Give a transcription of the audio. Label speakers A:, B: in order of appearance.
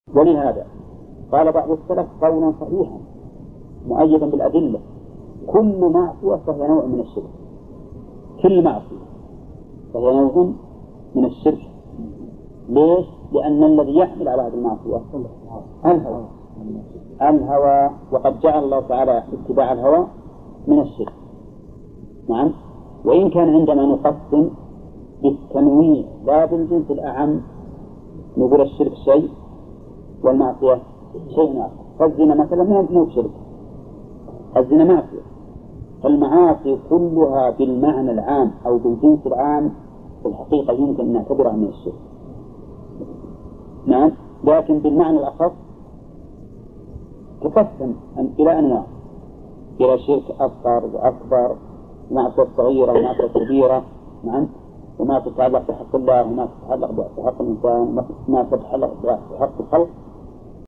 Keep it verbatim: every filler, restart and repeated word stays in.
A: ولهذا قال بعض السلف قولا صحيحا مؤيدا بالأدلة: كل معصية فهي نوع من الشرك. كل معصية فهي نوع من الشرك. ليش؟ لأن الذي يحمل على هذه المعصية الهوى الهوى وقد جعل الله تعالى اتباع الهوى من الشرك. نعم. وإن كان عندما نقسم بالتنويع لا بالجنس الأعم نقول الشرك شيء والمعصية شيء آخر. فالزنا مثلا مو بشرك، الزنا معصية. فالمعاصي كلها بالمعنى العام أو بالجنس العام في الحقيقة يمكن أن نعتبرها من الشرك. نعم. لكن بالمعنى الأخص تقسم إلى أنواع، إلى شرك أصغر وأكبر، معصية صغيرة ومعصية كبيرة. نعم. وما تتعلق بحق الله وما تتعلق بحق الإنسان وما تتعلق بحق الخلق.